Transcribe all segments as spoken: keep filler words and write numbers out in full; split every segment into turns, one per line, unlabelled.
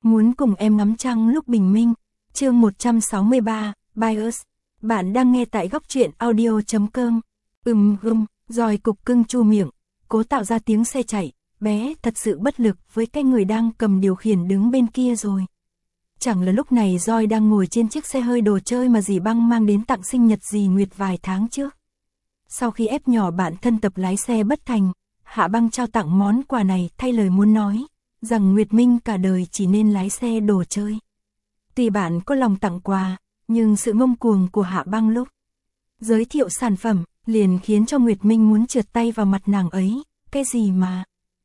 Muốn cùng em ngắm trăng lúc bình minh. Chương một trăm sáu mươi ba, Bios. Bạn đang nghe tại góc truyện audio chấm com. Ừm gum, Roi cục cưng chu miệng, cố tạo ra tiếng xe chạy, bé thật sự bất lực với cái người đang cầm điều khiển đứng bên kia rồi. Chẳng là lúc này Roi đang ngồi trên chiếc xe hơi đồ chơi mà dì Băng mang đến tặng sinh nhật dì Nguyệt vài tháng trước. Sau khi ép nhỏ bạn thân tập lái xe bất thành, Hạ Băng trao tặng món quà này thay lời muốn nói, rằng Nguyệt Minh cả đời chỉ nên lái xe đồ chơi. Tuy bạn có lòng tặng quà, nhưng sự ngông cuồng của Hạ Băng lúc giới thiệu sản phẩm liền khiến cho Nguyệt Minh muốn trượt tay vào mặt nàng ấy. Cái gì mà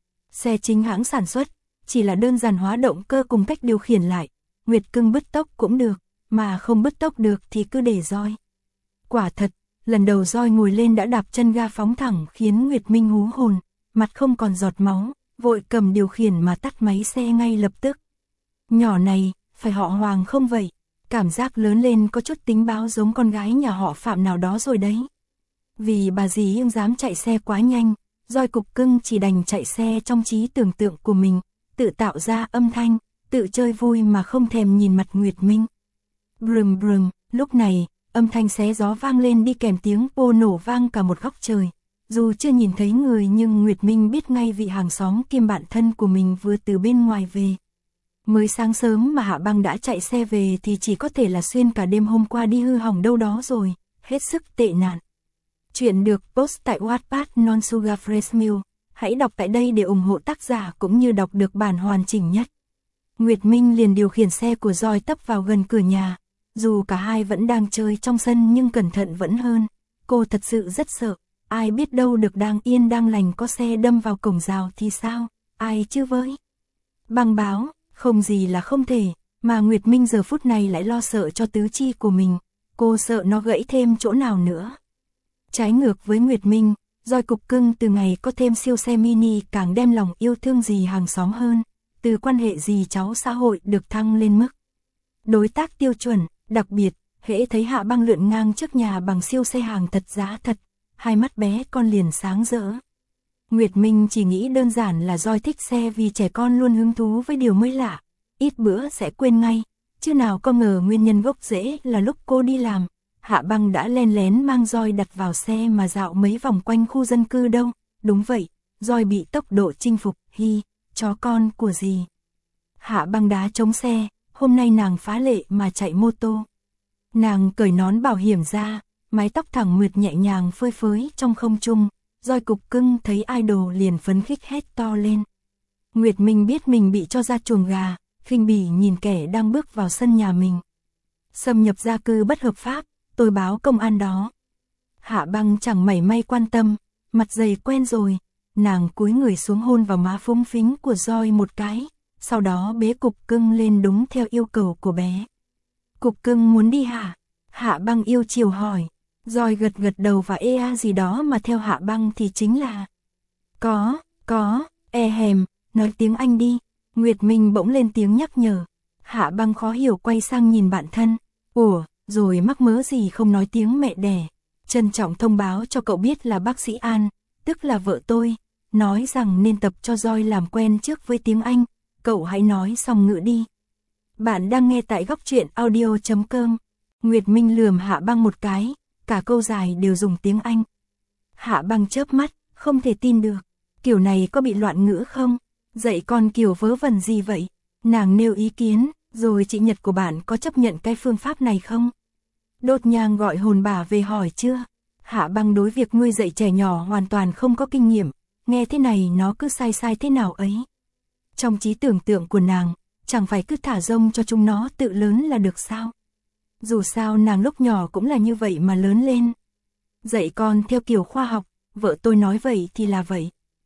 xe chính hãng sản xuất, chỉ là đơn giản hóa động cơ cùng cách điều khiển lại. Nguyệt cưng bứt tốc cũng được, mà không bứt tốc được thì cứ để Roi. Quả thật, lần đầu Roi ngồi lên đã đạp chân ga phóng thẳng khiến Nguyệt Minh hú hồn, mặt không còn giọt máu, vội cầm điều khiển mà tắt máy xe ngay lập tức. Nhỏ này, phải họ Hoàng không vậy? Cảm giác lớn lên có chút tính báo giống con gái nhà họ Phạm nào đó rồi đấy. Vì bà dì không dám chạy xe quá nhanh, Roi cục cưng chỉ đành chạy xe trong trí tưởng tượng của mình, tự tạo ra âm thanh, tự chơi vui mà không thèm nhìn mặt Nguyệt Minh. Brum brum, lúc này, âm thanh xé gió vang lên đi kèm tiếng pô nổ vang cả một góc trời. Dù chưa nhìn thấy người nhưng Nguyệt Minh biết ngay vị hàng xóm kiêm bạn thân của mình vừa từ bên ngoài về. Mới sáng sớm mà Hạ Băng đã chạy xe về thì chỉ có thể là xuyên cả đêm hôm qua đi hư hỏng đâu đó rồi, hết sức tệ nạn. Chuyện được post tại Wattpad Non Sugar Fresh Milk. Hãy đọc tại đây để ủng hộ tác giả cũng như đọc được bản hoàn chỉnh nhất. Nguyệt Minh liền điều khiển xe của Roi tấp vào gần cửa nhà. Dù cả hai vẫn đang chơi trong sân nhưng cẩn thận vẫn hơn. Cô thật sự rất sợ. Ai biết đâu được đang yên đang lành có xe đâm vào cổng rào thì sao? Ai chứ với? Băng báo, không gì là không thể. Mà Nguyệt Minh giờ phút này lại lo sợ cho tứ chi của mình. Cô sợ nó gãy thêm chỗ nào nữa. Trái ngược với Nguyệt Minh, Roi cục cưng từ ngày có thêm siêu xe mini càng đem lòng yêu thương dì hàng xóm hơn. Từ quan hệ dì cháu xã hội được thăng lên mức đối tác tiêu chuẩn, đặc biệt, hễ thấy Hạ Băng lượn ngang trước nhà bằng siêu xe hàng thật giá thật, hai mắt bé con liền sáng rỡ. Nguyệt Minh chỉ nghĩ đơn giản là Roi thích xe vì trẻ con luôn hứng thú với điều mới lạ, ít bữa sẽ quên ngay, chứ nào có ngờ nguyên nhân gốc rễ là lúc cô đi làm, Hạ Băng đã len lén mang Roi đặt vào xe mà dạo mấy vòng quanh khu dân cư đâu. Đúng vậy, Roi bị tốc độ chinh phục, hi, chó con của dì. Hạ Băng đá chống xe, hôm nay nàng phá lệ mà chạy mô tô. Nàng cởi nón bảo hiểm ra, mái tóc thẳng mượt nhẹ nhàng phơi phới trong không trung. Roi cục cưng thấy idol liền phấn khích hét to lên. Nguyệt Minh biết mình bị cho ra chuồng gà, khinh bỉ nhìn kẻ đang bước vào sân nhà mình. Xâm nhập gia cư bất hợp pháp, tôi báo công an đó. Hạ Băng chẳng mảy may quan tâm, mặt dày quen rồi, nàng cúi người xuống hôn vào má phúng phính của Roi một cái, sau đó bế cục cưng lên đúng theo yêu cầu của bé. Cục cưng muốn đi hả? Hạ Băng yêu chiều hỏi. Roi gật gật đầu và ê a gì đó mà theo Hạ Băng thì chính là có, có, e hèm, nói tiếng Anh đi. Nguyệt Minh bỗng lên tiếng nhắc nhở. Hạ Băng khó hiểu quay sang nhìn bạn thân. Ủa, rồi mắc mớ gì không nói tiếng mẹ đẻ. Trân trọng thông báo cho cậu biết là bác sĩ An, tức là vợ tôi, nói rằng nên tập cho Roi làm quen trước với tiếng Anh. Cậu hãy nói song ngữ đi. Bạn đang nghe tại góc truyện audio chấm com. Nguyệt Minh lườm Hạ Băng một cái, cả câu dài đều dùng tiếng Anh. Hạ Băng chớp mắt, không thể tin được. Kiểu này có bị loạn ngữ không? Dạy con kiểu vớ vẩn gì vậy? Nàng nêu ý kiến, rồi chị Nhật của bạn có chấp nhận cái phương pháp này không? Đột Nhang gọi hồn bà về hỏi chưa? Hạ Băng đối việc nuôi dạy trẻ nhỏ hoàn toàn không có kinh nghiệm, nghe thế này nó cứ sai sai thế nào ấy. Trong trí tưởng tượng của nàng, chẳng phải cứ thả rông cho chúng nó tự lớn là được sao? Dù sao nàng lúc nhỏ cũng là như vậy mà lớn lên. Dạy con theo kiểu khoa học, vợ tôi nói vậy thì là vậy.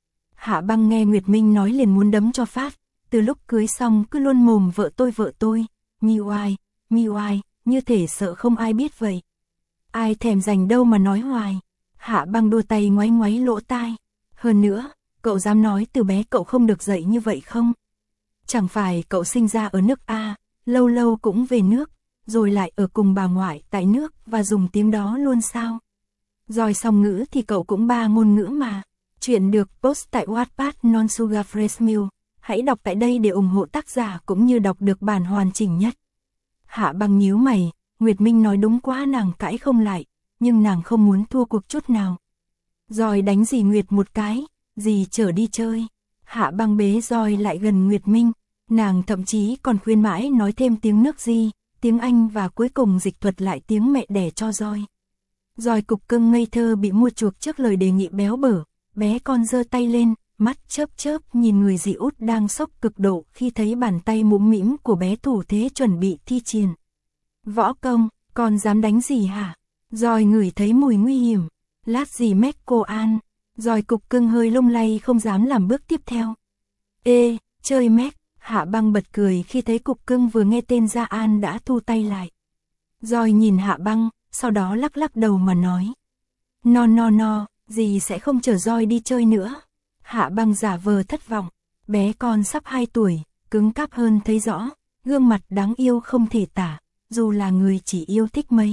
Hạ Băng nghe Nguyệt Minh nói liền muốn đấm cho phát, từ lúc cưới xong cứ luôn mồm vợ tôi vợ tôi, mi oai, mi oai, như thể sợ không ai biết vậy. Ai thèm dành đâu mà nói hoài. Hạ Băng đua tay ngoáy ngoáy lỗ tai. Hơn nữa, cậu dám nói từ bé cậu không được dạy như vậy không? Chẳng phải cậu sinh ra ở nước A, lâu lâu cũng về nước, rồi lại ở cùng bà ngoại tại nước và dùng tiếng đó luôn sao? Rồi song ngữ thì cậu cũng ba ngôn ngữ mà. Chuyện được post tại Wattpad Non Sugar Fresh Milk. Hãy đọc tại đây để ủng hộ tác giả cũng như đọc được bản hoàn chỉnh nhất. Hạ Băng nhíu mày, Nguyệt Minh nói đúng quá, nàng cãi không lại, nhưng nàng không muốn thua cuộc chút nào. Rồi đánh dì Nguyệt một cái, dì chở đi chơi. Hạ Băng bế roi lại gần Nguyệt Minh, nàng thậm chí còn khuyên mãi nói thêm tiếng nước Di, tiếng Anh và cuối cùng dịch thuật lại tiếng mẹ đẻ cho roi. Roi cục cưng ngây thơ bị mua chuộc trước lời đề nghị béo bở, bé con giơ tay lên, mắt chớp chớp nhìn người dì út đang sốc cực độ khi thấy bàn tay mũm mĩm của bé thủ thế chuẩn bị thi triển. Võ công, con dám đánh gì hả? Roi ngửi thấy mùi nguy hiểm, lát gì mét cô An. Roi cục cưng hơi lung lay không dám làm bước tiếp theo. Ê, chơi mét, Hạ Băng bật cười khi thấy cục cưng vừa nghe tên Gia An đã thu tay lại. Roi nhìn Hạ Băng, sau đó lắc lắc đầu mà nói. No no no, dì sẽ không chở roi đi chơi nữa. Hạ Băng giả vờ thất vọng, bé con sắp hai tuổi, cứng cáp hơn thấy rõ, gương mặt đáng yêu không thể tả, dù là người chỉ yêu thích mấy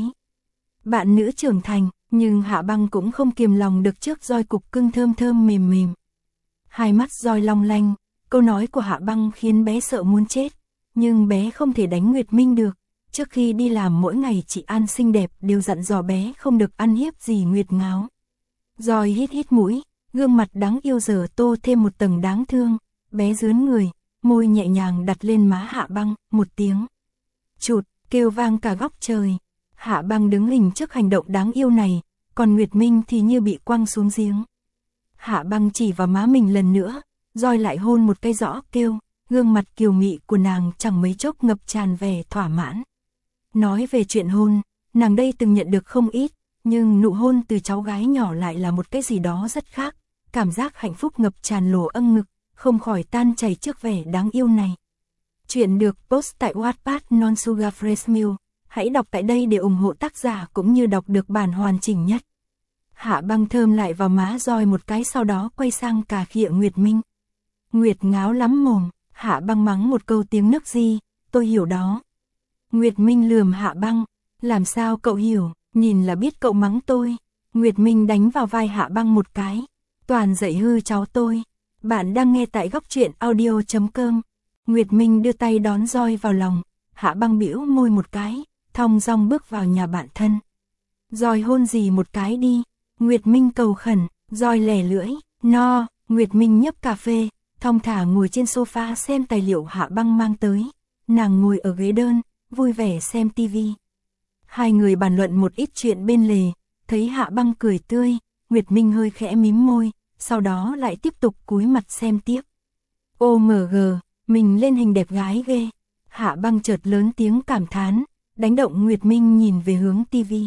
bạn nữ trưởng thành, nhưng Hạ Băng cũng không kiềm lòng được trước roi cục cưng thơm thơm mềm mềm. Hai mắt roi long lanh, câu nói của Hạ Băng khiến bé sợ muốn chết, nhưng bé không thể đánh Nguyệt Minh được. Trước khi đi làm mỗi ngày chị An xinh đẹp đều dặn dò bé không được ăn hiếp gì Nguyệt ngáo. Roi hít hít mũi, gương mặt đáng yêu giờ tô thêm một tầng đáng thương, bé dướn người, môi nhẹ nhàng đặt lên má Hạ Băng, một tiếng chụt, kêu vang cả góc trời. Hạ Băng đứng hình trước hành động đáng yêu này, còn Nguyệt Minh thì như bị quăng xuống giếng. Hạ Băng chỉ vào má mình lần nữa, roi lại hôn một cái rõ kêu, gương mặt kiều mị của nàng chẳng mấy chốc ngập tràn vẻ thỏa mãn. Nói về chuyện hôn, nàng đây từng nhận được không ít, nhưng nụ hôn từ cháu gái nhỏ lại là một cái gì đó rất khác, cảm giác hạnh phúc ngập tràn lồ âng ngực, không khỏi tan chảy trước vẻ đáng yêu này. Chuyện được post tại Wattpad Non Sugar Fresh Milk. Hãy đọc tại đây để ủng hộ tác giả cũng như đọc được bản hoàn chỉnh nhất. Hạ Băng thơm lại vào má roi một cái, sau đó quay sang cà khịa Nguyệt Minh. Nguyệt ngáo lắm mồm, Hạ Băng mắng một câu tiếng nước Di, tôi hiểu đó. Nguyệt Minh lườm Hạ Băng, làm sao cậu hiểu, nhìn là biết cậu mắng tôi. Nguyệt Minh đánh vào vai Hạ Băng một cái, toàn dạy hư cháu tôi. Bạn đang nghe tại góc truyện audio chấm com. Nguyệt Minh đưa tay đón roi vào lòng, Hạ Băng bĩu môi một cái, thong dong bước vào nhà bạn thân. Roi hôn gì một cái đi, Nguyệt Minh cầu khẩn, roi lẻ lưỡi, no, Nguyệt Minh nhấp cà phê, thong thả ngồi trên sofa xem tài liệu Hạ Băng mang tới. Nàng ngồi ở ghế đơn, vui vẻ xem tivi. Hai người bàn luận một ít chuyện bên lề, thấy Hạ Băng cười tươi, Nguyệt Minh hơi khẽ mím môi, sau đó lại tiếp tục cúi mặt xem tiếp. ô em giê, mình lên hình đẹp gái ghê. Hạ Băng chợt lớn tiếng cảm thán, đánh động Nguyệt Minh nhìn về hướng tivi.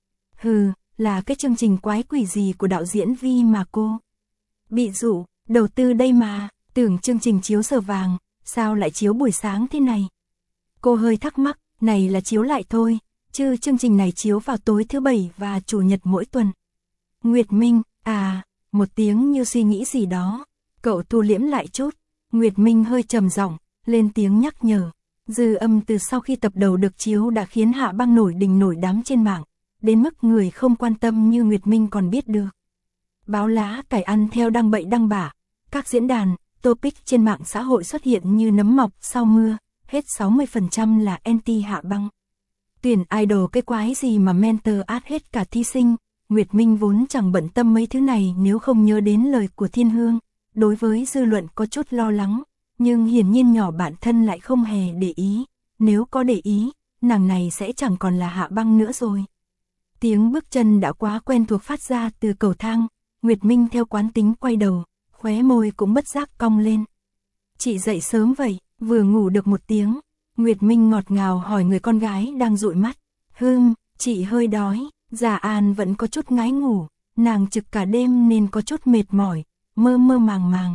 Hừ, là cái chương trình quái quỷ gì của đạo diễn Vi mà cô bị dụ, đầu tư đây mà, tưởng chương trình chiếu giờ vàng, sao lại chiếu buổi sáng thế này? Cô hơi thắc mắc, này là chiếu lại thôi, chứ chương trình này chiếu vào tối thứ bảy và chủ nhật mỗi tuần. Nguyệt Minh, à, một tiếng như suy nghĩ gì đó, cậu thu liễm lại chút. Nguyệt Minh hơi trầm giọng, lên tiếng nhắc nhở. Dư âm từ sau khi tập đầu được chiếu đã khiến Hạ Băng nổi đình nổi đám trên mạng, đến mức người không quan tâm như Nguyệt Minh còn biết được. Báo lá cải ăn theo đăng bậy đăng bạ, các diễn đàn, topic trên mạng xã hội xuất hiện như nấm mọc sau mưa, hết sáu mươi phần trăm là anti Hạ Băng. Tuyển idol cái quái gì mà mentor át hết cả thí sinh, Nguyệt Minh vốn chẳng bận tâm mấy thứ này nếu không nhớ đến lời của Thiên Hương, đối với dư luận có chút lo lắng. Nhưng hiển nhiên nhỏ bạn thân lại không hề để ý, nếu có để ý, nàng này sẽ chẳng còn là Hạ Băng nữa rồi. Tiếng bước chân đã quá quen thuộc phát ra từ cầu thang, Nguyệt Minh theo quán tính quay đầu, khóe môi cũng bất giác cong lên. Chị dậy sớm vậy, vừa ngủ được một tiếng, Nguyệt Minh ngọt ngào hỏi người con gái đang dụi mắt. Hừm, chị hơi đói, Gia An vẫn có chút ngái ngủ, nàng trực cả đêm nên có chút mệt mỏi, mơ mơ màng màng.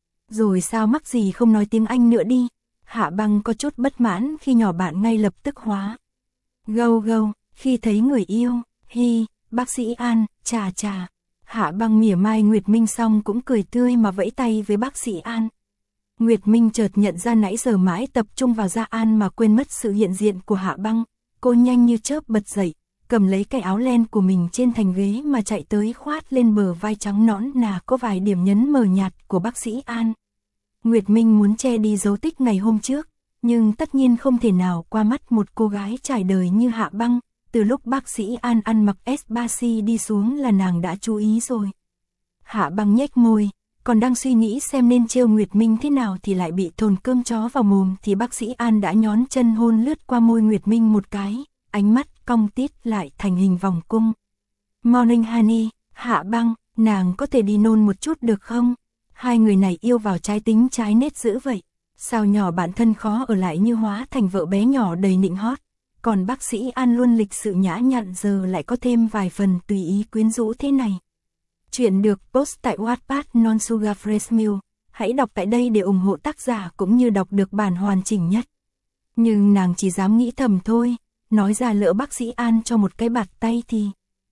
Rồi sao mắc gì không nói tiếng Anh nữa đi. Hạ Băng có chút bất mãn khi nhỏ bạn ngay lập tức hóa gâu gâu, khi thấy người yêu, hi, bác sĩ An, chà chà. Hạ Băng mỉa mai Nguyệt Minh xong cũng cười tươi mà vẫy tay với bác sĩ An. Nguyệt Minh chợt nhận ra nãy giờ mãi tập trung vào Gia An mà quên mất sự hiện diện của Hạ Băng. Cô nhanh như chớp bật dậy, cầm lấy cái áo len của mình trên thành ghế mà chạy tới khoát lên bờ vai trắng nõn nà có vài điểm nhấn mờ nhạt của bác sĩ An. Nguyệt Minh muốn che đi dấu tích ngày hôm trước, nhưng tất nhiên không thể nào qua mắt một cô gái trải đời như Hạ Băng, từ lúc bác sĩ An ăn mặc ét ba xê đi xuống là nàng đã chú ý rồi. Hạ Băng nhếch môi, còn đang suy nghĩ xem nên trêu Nguyệt Minh thế nào thì lại bị thồn cơm chó vào mồm thì bác sĩ An đã nhón chân hôn lướt qua môi Nguyệt Minh một cái, ánh mắt cong tít lại thành hình vòng cung. Morning honey, Hạ Băng, nàng có thể đi nôn một chút được không? Hai người này yêu vào trái tính trái nết dữ vậy. Sao nhỏ bản thân khó ở lại như hóa thành vợ bé nhỏ đầy nịnh hót. Còn bác sĩ An luôn lịch sự nhã nhặn giờ lại có thêm vài phần tùy ý quyến rũ thế này. Chuyện được post tại Wattpad Non Sugar Fresh Milk. Hãy đọc tại đây để ủng hộ tác giả cũng như đọc được bản hoàn chỉnh nhất. Nhưng nàng chỉ dám nghĩ thầm thôi, nói ra lỡ bác sĩ An cho một cái bạt tay thì...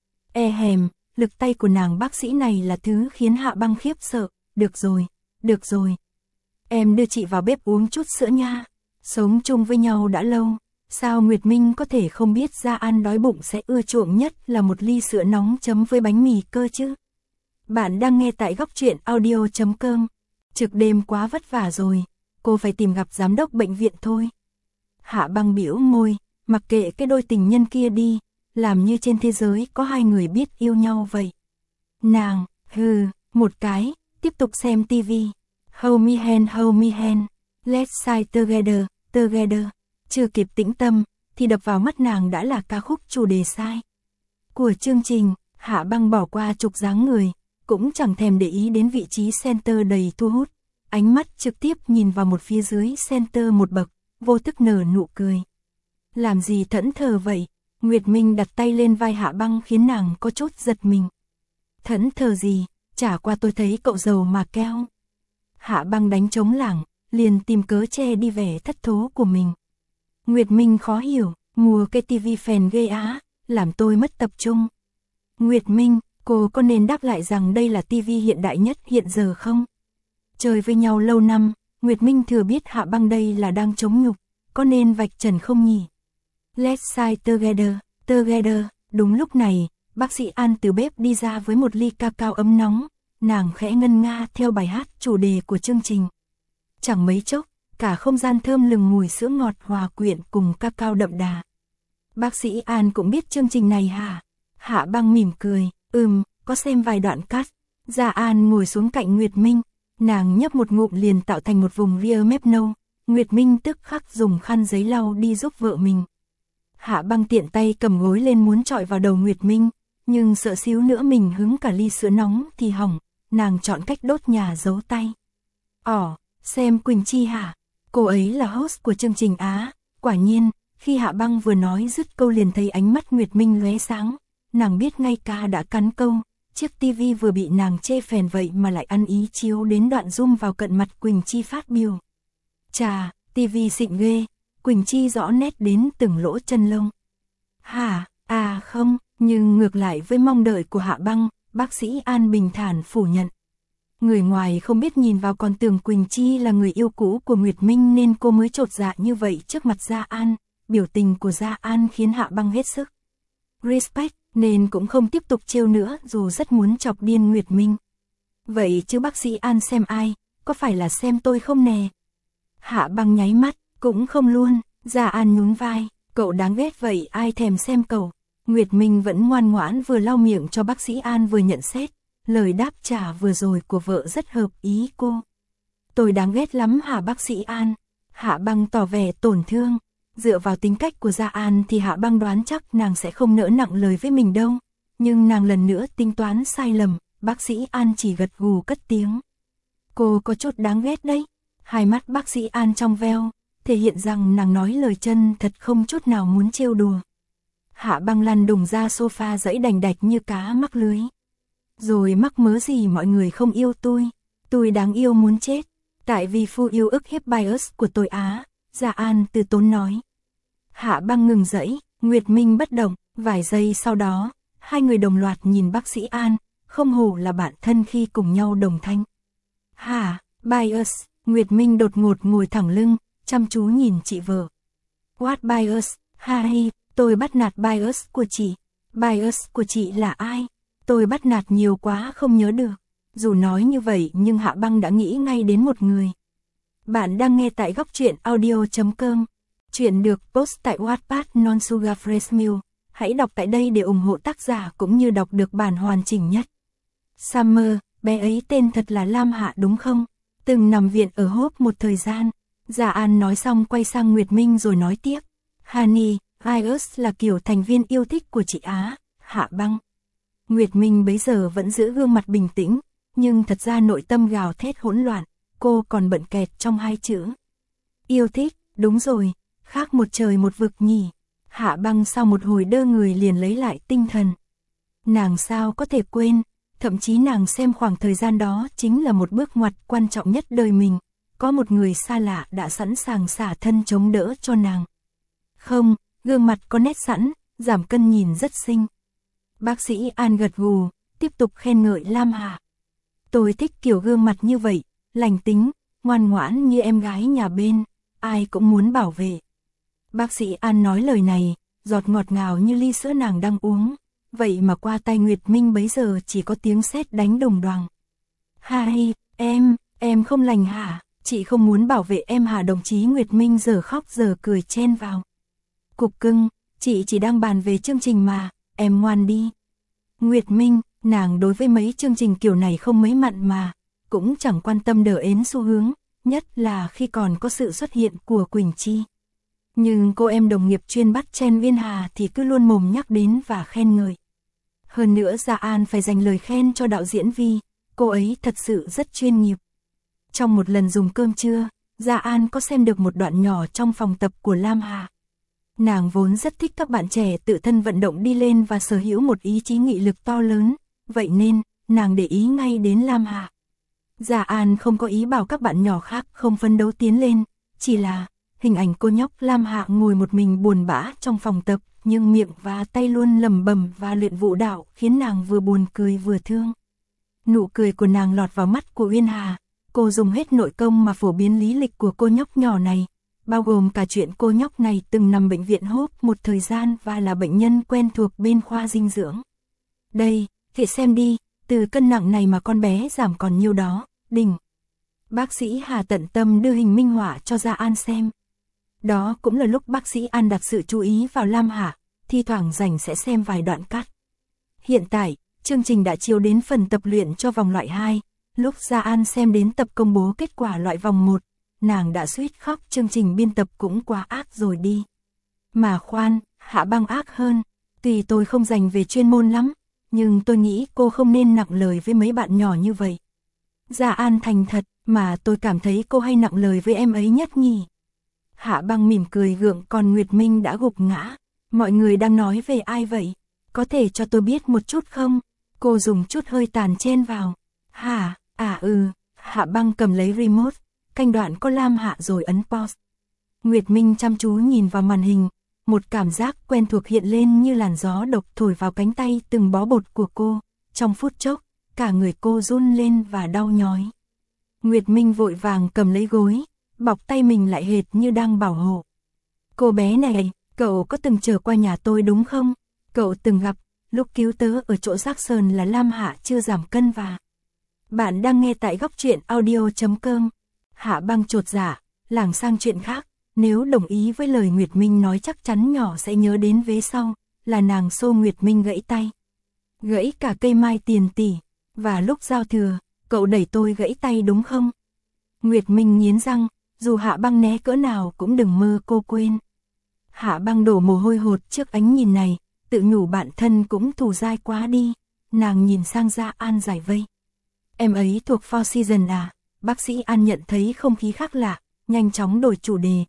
E hèm, lực tay của nàng bác sĩ này là thứ khiến Hạ Băng khiếp sợ. Được rồi, được rồi. Em đưa chị vào bếp uống chút sữa nha. Sống chung với nhau đã lâu, sao Nguyệt Minh có thể không biết Gia An đói bụng sẽ ưa chuộng nhất là một ly sữa nóng chấm với bánh mì cơ chứ? Bạn đang nghe tại góc truyện audio chấm com. Trực đêm quá vất vả rồi, cô phải tìm gặp giám đốc bệnh viện thôi. Hạ Băng bĩu môi, mặc kệ cái đôi tình nhân kia đi, làm như trên thế giới có hai người biết yêu nhau vậy. Nàng, hừ, một cái, tiếp tục xem tivi. Hold me hand, hold me hand, let's sigh together, together. Chưa kịp tĩnh tâm, thì đập vào mắt nàng đã là ca khúc chủ đề sai của chương trình. Hạ Băng bỏ qua trục dáng người, cũng chẳng thèm để ý đến vị trí center đầy thu hút. Ánh mắt trực tiếp nhìn vào một phía dưới center một bậc, vô thức nở nụ cười. Làm gì thẫn thờ vậy? Nguyệt Minh đặt tay lên vai Hạ Băng khiến nàng có chút giật mình. Thẫn thờ gì? Chả qua tôi thấy cậu giàu mà keo. Hạ Băng đánh trống lảng, liền tìm cớ che đi vẻ thất thố của mình. Nguyệt Minh khó hiểu, mua cái tivi phèn ghê á, làm tôi mất tập trung. Nguyệt Minh, cô có nên đáp lại rằng đây là tivi hiện đại nhất hiện giờ không? Chơi với nhau lâu năm, Nguyệt Minh thừa biết Hạ Băng đây là đang chống nhục, có nên vạch trần không nhỉ? Let's sigh together, together. Đúng lúc này, bác sĩ An từ bếp đi ra với một ly cacao ấm nóng, nàng khẽ ngân nga theo bài hát chủ đề của chương trình. Chẳng mấy chốc, cả không gian thơm lừng mùi sữa ngọt hòa quyện cùng cacao đậm đà. Bác sĩ An cũng biết chương trình này hả? Hạ Băng mỉm cười, ừm, có xem vài đoạn cắt. Gia An ngồi xuống cạnh Nguyệt Minh, nàng nhấp một ngụm liền tạo thành một vùng ria mép nâu. Nguyệt Minh tức khắc dùng khăn giấy lau đi giúp vợ mình. Hạ Băng tiện tay cầm gối lên muốn chọi vào đầu Nguyệt Minh, nhưng sợ xíu nữa mình hứng cả ly sữa nóng thì hỏng, nàng chọn cách đốt nhà giấu tay. Ồ, xem Quỳnh Chi hả? Cô ấy là host của chương trình Á. Quả nhiên, khi Hạ Băng vừa nói dứt câu liền thấy ánh mắt Nguyệt Minh lóe sáng, nàng biết ngay ca đã cắn câu, chiếc tivi vừa bị nàng chê phèn vậy mà lại ăn ý chiếu đến đoạn zoom vào cận mặt Quỳnh Chi phát biểu. Chà, tivi xịn ghê, Quỳnh Chi rõ nét đến từng lỗ chân lông. Hả, à không, nhưng ngược lại với mong đợi của Hạ Băng, bác sĩ An bình thản phủ nhận. Người ngoài không biết nhìn vào còn tưởng Quỳnh Chi là người yêu cũ của Nguyệt Minh nên cô mới chột dạ như vậy trước mặt Gia An. Biểu tình của Gia An khiến Hạ Băng hết sức respect, nên cũng không tiếp tục trêu nữa dù rất muốn chọc điên Nguyệt Minh. Vậy chứ bác sĩ An xem ai, có phải là xem tôi không nè? Hạ Băng nháy mắt, cũng không luôn. Gia An nhún vai, cậu đáng ghét vậy ai thèm xem cậu. Nguyệt Minh vẫn ngoan ngoãn vừa lau miệng cho bác sĩ An vừa nhận xét. Lời đáp trả vừa rồi của vợ rất hợp ý cô. Tôi đáng ghét lắm hả bác sĩ An? Hạ Băng tỏ vẻ tổn thương. Dựa vào tính cách của Gia An thì Hạ Băng đoán chắc nàng sẽ không nỡ nặng lời với mình đâu. Nhưng nàng lần nữa tính toán sai lầm, bác sĩ An chỉ gật gù cất tiếng. Cô có chút đáng ghét đấy. Hai mắt bác sĩ An trong veo, thể hiện rằng nàng nói lời chân thật không chút nào muốn trêu đùa. Hạ Băng lăn đùng ra sofa dẫy đành đạch như cá mắc lưới. Rồi mắc mớ gì mọi người không yêu tôi, tôi đáng yêu muốn chết, tại vì phu yêu ức hiếp bias của tôi á, Gia An từ tốn nói. Hạ Băng ngừng dẫy, Nguyệt Minh bất động, vài giây sau đó, hai người đồng loạt nhìn bác sĩ An, không hổ là bạn thân khi cùng nhau đồng thanh. Hả, bias, Nguyệt Minh đột ngột ngồi thẳng lưng, chăm chú nhìn chị vợ. What bias, Harry, tôi bắt nạt bias của chị, bias của chị là ai? Tôi bắt nạt nhiều quá không nhớ được. Dù nói như vậy nhưng Hạ Băng đã nghĩ ngay đến một người. Bạn đang nghe tại góc truyện audio.com. Chuyện được post tại Wattpad Non Sugar Fresh Milk. Hãy đọc tại đây để ủng hộ tác giả cũng như đọc được bản hoàn chỉnh nhất. Summer, bé ấy tên thật là Lam Hạ đúng không? Từng nằm viện ở Hope một thời gian. Dạ An nói xong quay sang Nguyệt Minh rồi nói tiếp. Honey, Ius là kiểu thành viên yêu thích của chị Á, Hạ Băng. Nguyệt Minh bấy giờ vẫn giữ gương mặt bình tĩnh, nhưng thật ra nội tâm gào thét hỗn loạn, cô còn bận kẹt trong hai chữ. Yêu thích, đúng rồi, khác một trời một vực nhỉ. Hạ Băng sau một hồi đơ người liền lấy lại tinh thần. Nàng sao có thể quên, thậm chí nàng xem khoảng thời gian đó chính là một bước ngoặt quan trọng nhất đời mình. Có một người xa lạ đã sẵn sàng xả thân chống đỡ cho nàng. Không, gương mặt có nét sẵn, giảm cân nhìn rất xinh. Bác sĩ An gật gù, tiếp tục khen ngợi Lam Hạ. Tôi thích kiểu gương mặt như vậy, lành tính, ngoan ngoãn như em gái nhà bên, ai cũng muốn bảo vệ. Bác sĩ An nói lời này, giọt ngọt ngào như ly sữa nàng đang uống, vậy mà qua tai Nguyệt Minh bấy giờ chỉ có tiếng sét đánh đồng đoàng. Hai, em, em không lành hả? Chị không muốn bảo vệ em hả? Đồng chí Nguyệt Minh giờ khóc giờ cười chen vào. Cục cưng, chị chỉ đang bàn về chương trình mà, em ngoan đi. Nguyệt Minh, nàng đối với mấy chương trình kiểu này không mấy mặn mà, cũng chẳng quan tâm đỡ ến xu hướng, nhất là khi còn có sự xuất hiện của Quỳnh Chi. Nhưng cô em đồng nghiệp chuyên bắt chen Viên Hà thì cứ luôn mồm nhắc đến và khen ngợi. Hơn nữa Dạ An phải dành lời khen cho đạo diễn Vi, cô ấy thật sự rất chuyên nghiệp. Trong một lần dùng cơm trưa, Dạ An có xem được một đoạn nhỏ trong phòng tập của Lam Hạ. Nàng vốn rất thích các bạn trẻ tự thân vận động đi lên và sở hữu một ý chí nghị lực to lớn, vậy nên, nàng để ý ngay đến Lam Hạ. Dạ An không có ý bảo các bạn nhỏ khác không phấn đấu tiến lên, chỉ là hình ảnh cô nhóc Lam Hạ ngồi một mình buồn bã trong phòng tập, nhưng miệng và tay luôn lẩm bẩm và luyện vũ đạo khiến nàng vừa buồn cười vừa thương. Nụ cười của nàng lọt vào mắt của Uyên Hà, cô dùng hết nội công mà phổ biến lý lịch của cô nhóc nhỏ này, bao gồm cả chuyện cô nhóc này từng nằm bệnh viện Hope một thời gian và là bệnh nhân quen thuộc bên khoa dinh dưỡng. Đây, thì xem đi, từ cân nặng này mà con bé giảm còn nhiêu đó, đỉnh. Bác sĩ Hà tận tâm đưa hình minh họa cho Dạ An xem. Đó cũng là lúc bác sĩ An đặt sự chú ý vào Lam Hạ, thi thoảng rảnh sẽ xem vài đoạn cắt. Hiện tại, chương trình đã chiếu đến phần tập luyện cho vòng loại hai, lúc Dạ An xem đến tập công bố kết quả loại vòng một, nàng đã suýt khóc. Chương trình biên tập cũng quá ác rồi đi. Mà khoan, Hạ Băng ác hơn, tuy tôi không dành về chuyên môn lắm, nhưng tôi nghĩ cô không nên nặng lời với mấy bạn nhỏ như vậy. Dạ An thành thật, mà tôi cảm thấy cô hay nặng lời với em ấy nhất nhỉ. Hạ Băng mỉm cười gượng, còn Nguyệt Minh đã gục ngã. Mọi người đang nói về ai vậy? Có thể cho tôi biết một chút không? Cô dùng chút hơi tàn chen vào. Hả? À ừ. Hạ Băng cầm lấy remote, canh đoạn có Lam Hạ rồi ấn pause. Nguyệt Minh chăm chú nhìn vào màn hình, một cảm giác quen thuộc hiện lên như làn gió độc thổi vào cánh tay từng bó bột của cô. Trong phút chốc, cả người cô run lên và đau nhói. Nguyệt Minh vội vàng cầm lấy gối, bọc tay mình lại hệt như đang bảo hộ. Cô bé này, cậu có từng trở qua nhà tôi đúng không? Cậu từng gặp, lúc cứu tớ ở chỗ Jackson là Lam Hạ chưa giảm cân và... Bạn đang nghe tại góc truyện audio.com. Hạ Băng chột dạ, lảng sang chuyện khác. Nếu đồng ý với lời Nguyệt Minh nói chắc chắn nhỏ sẽ nhớ đến vế sau, là nàng xô Nguyệt Minh gãy tay. Gãy cả cây mai tiền tỷ, và lúc giao thừa, cậu đẩy tôi gãy tay đúng không? Nguyệt Minh nghiến răng, dù Hạ Băng né cỡ nào cũng đừng mơ cô quên. Hạ Băng đổ mồ hôi hột trước ánh nhìn này, tự nhủ bản thân cũng thù dai quá đi. Nàng nhìn sang Dạ An giải vây. Em ấy thuộc Four Seasons à? Bác sĩ An nhận thấy không khí khác lạ, nhanh chóng đổi chủ đề.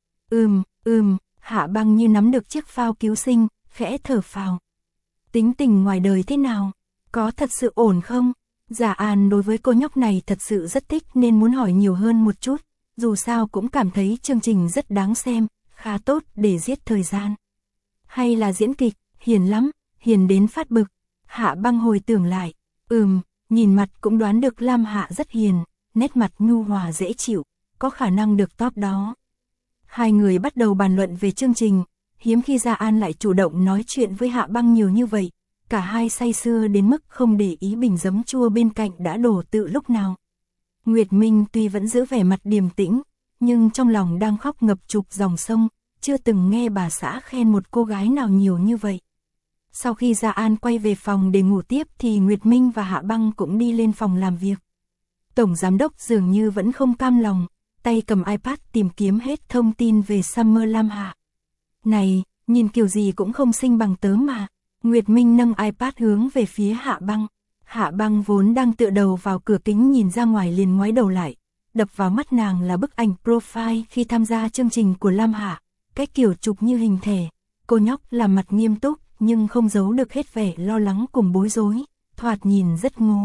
Ừm, ừm, Hạ Băng như nắm được chiếc phao cứu sinh, khẽ thở phào. Tính tình ngoài đời thế nào? Có thật sự ổn không? Dạ An đối với cô nhóc này thật sự rất thích nên muốn hỏi nhiều hơn một chút, dù sao cũng cảm thấy chương trình rất đáng xem, khá tốt để giết thời gian. Hay là diễn kịch, hiền lắm, hiền đến phát bực. Hạ Băng hồi tưởng lại, ừm, nhìn mặt cũng đoán được Lam Hạ rất hiền, nét mặt nhu hòa dễ chịu, có khả năng được top đó. Hai người bắt đầu bàn luận về chương trình, hiếm khi Dạ An lại chủ động nói chuyện với Hạ Băng nhiều như vậy. Cả hai say sưa đến mức không để ý bình giấm chua bên cạnh đã đổ tự lúc nào. Nguyệt Minh tuy vẫn giữ vẻ mặt điềm tĩnh, nhưng trong lòng đang khóc ngập trục dòng sông, chưa từng nghe bà xã khen một cô gái nào nhiều như vậy. Sau khi Gia An quay về phòng để ngủ tiếp thì Nguyệt Minh và Hạ Băng cũng đi lên phòng làm việc. Tổng giám đốc dường như vẫn không cam lòng, tay cầm iPad tìm kiếm hết thông tin về Summer Lam Hạ. Này, nhìn kiểu gì cũng không xinh bằng tớ mà. Nguyệt Minh nâng iPad hướng về phía Hạ Băng. Hạ Băng vốn đang tựa đầu vào cửa kính nhìn ra ngoài liền ngoái đầu lại. Đập vào mắt nàng là bức ảnh profile khi tham gia chương trình của Lam Hạ. Cái kiểu chụp như hình thể. Cô nhóc làm mặt nghiêm túc nhưng không giấu được hết vẻ lo lắng cùng bối rối. Thoạt nhìn rất ngố.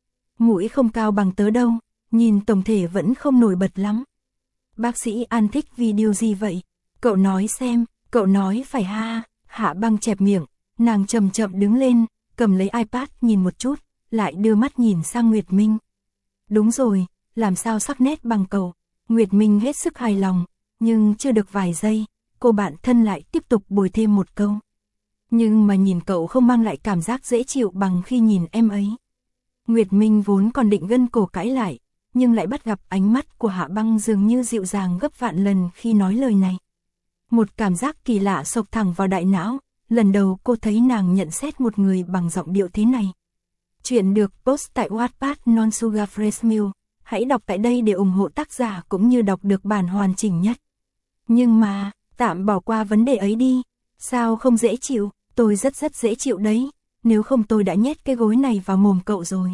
Mũi không cao bằng tớ đâu, nhìn tổng thể vẫn không nổi bật lắm. Bác sĩ An thích video gì vậy? Cậu nói xem, cậu nói phải ha. Hạ Băng chẹp miệng, nàng chậm chậm đứng lên, cầm lấy iPad nhìn một chút, lại đưa mắt nhìn sang Nguyệt Minh. Đúng rồi, làm sao sắc nét bằng cậu? Nguyệt Minh hết sức hài lòng, nhưng chưa được vài giây, cô bạn thân lại tiếp tục bồi thêm một câu. Nhưng mà nhìn cậu không mang lại cảm giác dễ chịu bằng khi nhìn em ấy. Nguyệt Minh vốn còn định gân cổ cãi lại, nhưng lại bắt gặp ánh mắt của Hạ Băng dường như dịu dàng gấp vạn lần khi nói lời này. Một cảm giác kỳ lạ xộc thẳng vào đại não, lần đầu cô thấy nàng nhận xét một người bằng giọng điệu thế này. Chuyện được post tại Wattpad Non Sugar Fresh Milk, hãy đọc tại đây để ủng hộ tác giả cũng như đọc được bản hoàn chỉnh nhất. Nhưng mà, tạm bỏ qua vấn đề ấy đi, sao không dễ chịu, tôi rất rất dễ chịu đấy, nếu không tôi đã nhét cái gối này vào mồm cậu rồi.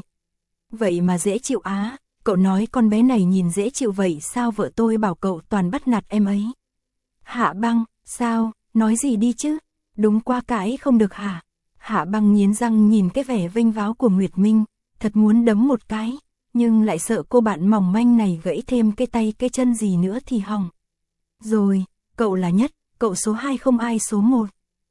Vậy mà dễ chịu á, cậu nói con bé này nhìn dễ chịu vậy sao vợ tôi bảo cậu toàn bắt nạt em ấy. Hạ Băng, sao, nói gì đi chứ, đúng qua cãi không được hả? Hạ Băng nghiến răng nhìn cái vẻ vênh váo của Nguyệt Minh, thật muốn đấm một cái, nhưng lại sợ cô bạn mỏng manh này gãy thêm cái tay cái chân gì nữa thì hỏng. Rồi, cậu là nhất, cậu số hai không ai số một.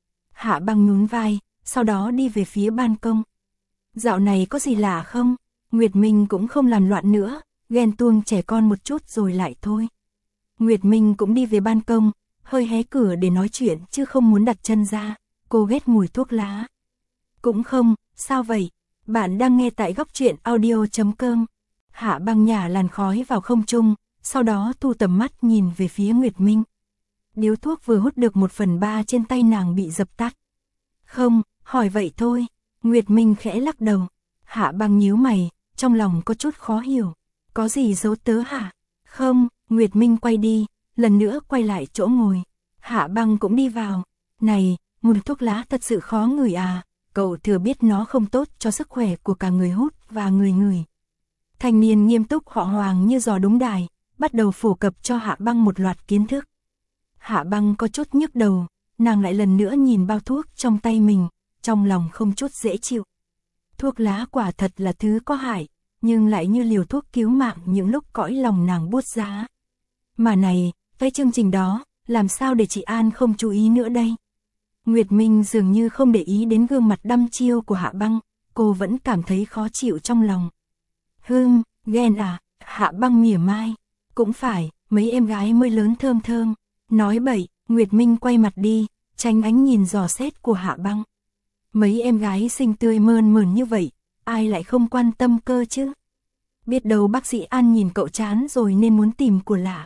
Hạ Băng nhún vai, sau đó đi về phía ban công. Dạo này có gì lạ không? Nguyệt Minh cũng không làm loạn nữa, ghen tuông trẻ con một chút rồi lại thôi. Nguyệt Minh cũng đi về ban công, hơi hé cửa để nói chuyện chứ không muốn đặt chân ra, cô ghét mùi thuốc lá. Cũng không, sao vậy? Bạn đang nghe tại góc truyện audio chấm com. Hạ Băng nhả làn khói vào không trung, sau đó thu tầm mắt nhìn về phía Nguyệt Minh. Điếu thuốc vừa hút được một phần ba trên tay nàng bị dập tắt. Không, hỏi vậy thôi. Nguyệt Minh khẽ lắc đầu. Hạ Băng nhíu mày, trong lòng có chút khó hiểu. Có gì giấu tớ hả? Không, Nguyệt Minh quay đi, lần nữa quay lại chỗ ngồi. Hạ Băng cũng đi vào. Này, mùi thuốc lá thật sự khó ngửi à, cậu thừa biết nó không tốt cho sức khỏe của cả người hút và người ngửi. Thanh niên nghiêm túc họ Hoàng như giò đúng đài, bắt đầu phổ cập cho Hạ Băng một loạt kiến thức. Hạ Băng có chút nhức đầu, nàng lại lần nữa nhìn bao thuốc trong tay mình, trong lòng không chút dễ chịu. Thuốc lá quả thật là thứ có hại, nhưng lại như liều thuốc cứu mạng những lúc cõi lòng nàng buốt giá. Mà này, cái chương trình đó, làm sao để chị An không chú ý nữa đây? Nguyệt Minh dường như không để ý đến gương mặt đăm chiêu của Hạ Băng, cô vẫn cảm thấy khó chịu trong lòng. Hừm, ghen à? Hạ Băng mỉa mai. Cũng phải, mấy em gái mới lớn thơm thơm. Nói bậy, Nguyệt Minh quay mặt đi, tránh ánh nhìn dò xét của Hạ Băng. Mấy em gái xinh tươi mơn mởn như vậy, ai lại không quan tâm cơ chứ? Biết đâu bác sĩ An nhìn cậu chán rồi nên muốn tìm của lạ.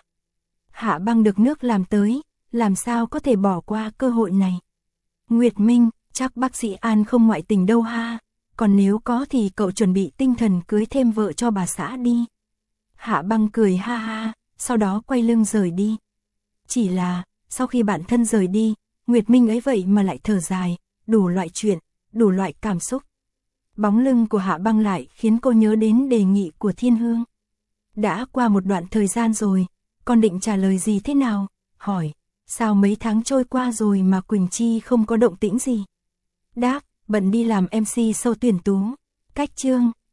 Hạ Băng được nước làm tới, làm sao có thể bỏ qua cơ hội này? Nguyệt Minh, chắc bác sĩ An không ngoại tình đâu ha, còn nếu có thì cậu chuẩn bị tinh thần cưới thêm vợ cho bà xã đi. Hạ Băng cười ha ha, sau đó quay lưng rời đi. Chỉ là, sau khi bản thân rời đi, Nguyệt Minh ấy vậy mà lại thở dài, đủ loại chuyện, đủ loại cảm xúc. Bóng lưng của Hạ Băng lại khiến cô nhớ đến đề nghị của Thiên Hương. Đã qua một đoạn thời gian rồi, con định trả lời gì thế nào? Hỏi, sao mấy tháng trôi qua rồi mà Quỳnh Chi không có động tĩnh gì? Đáp, bận đi làm em xê show tuyển tú. Cách chương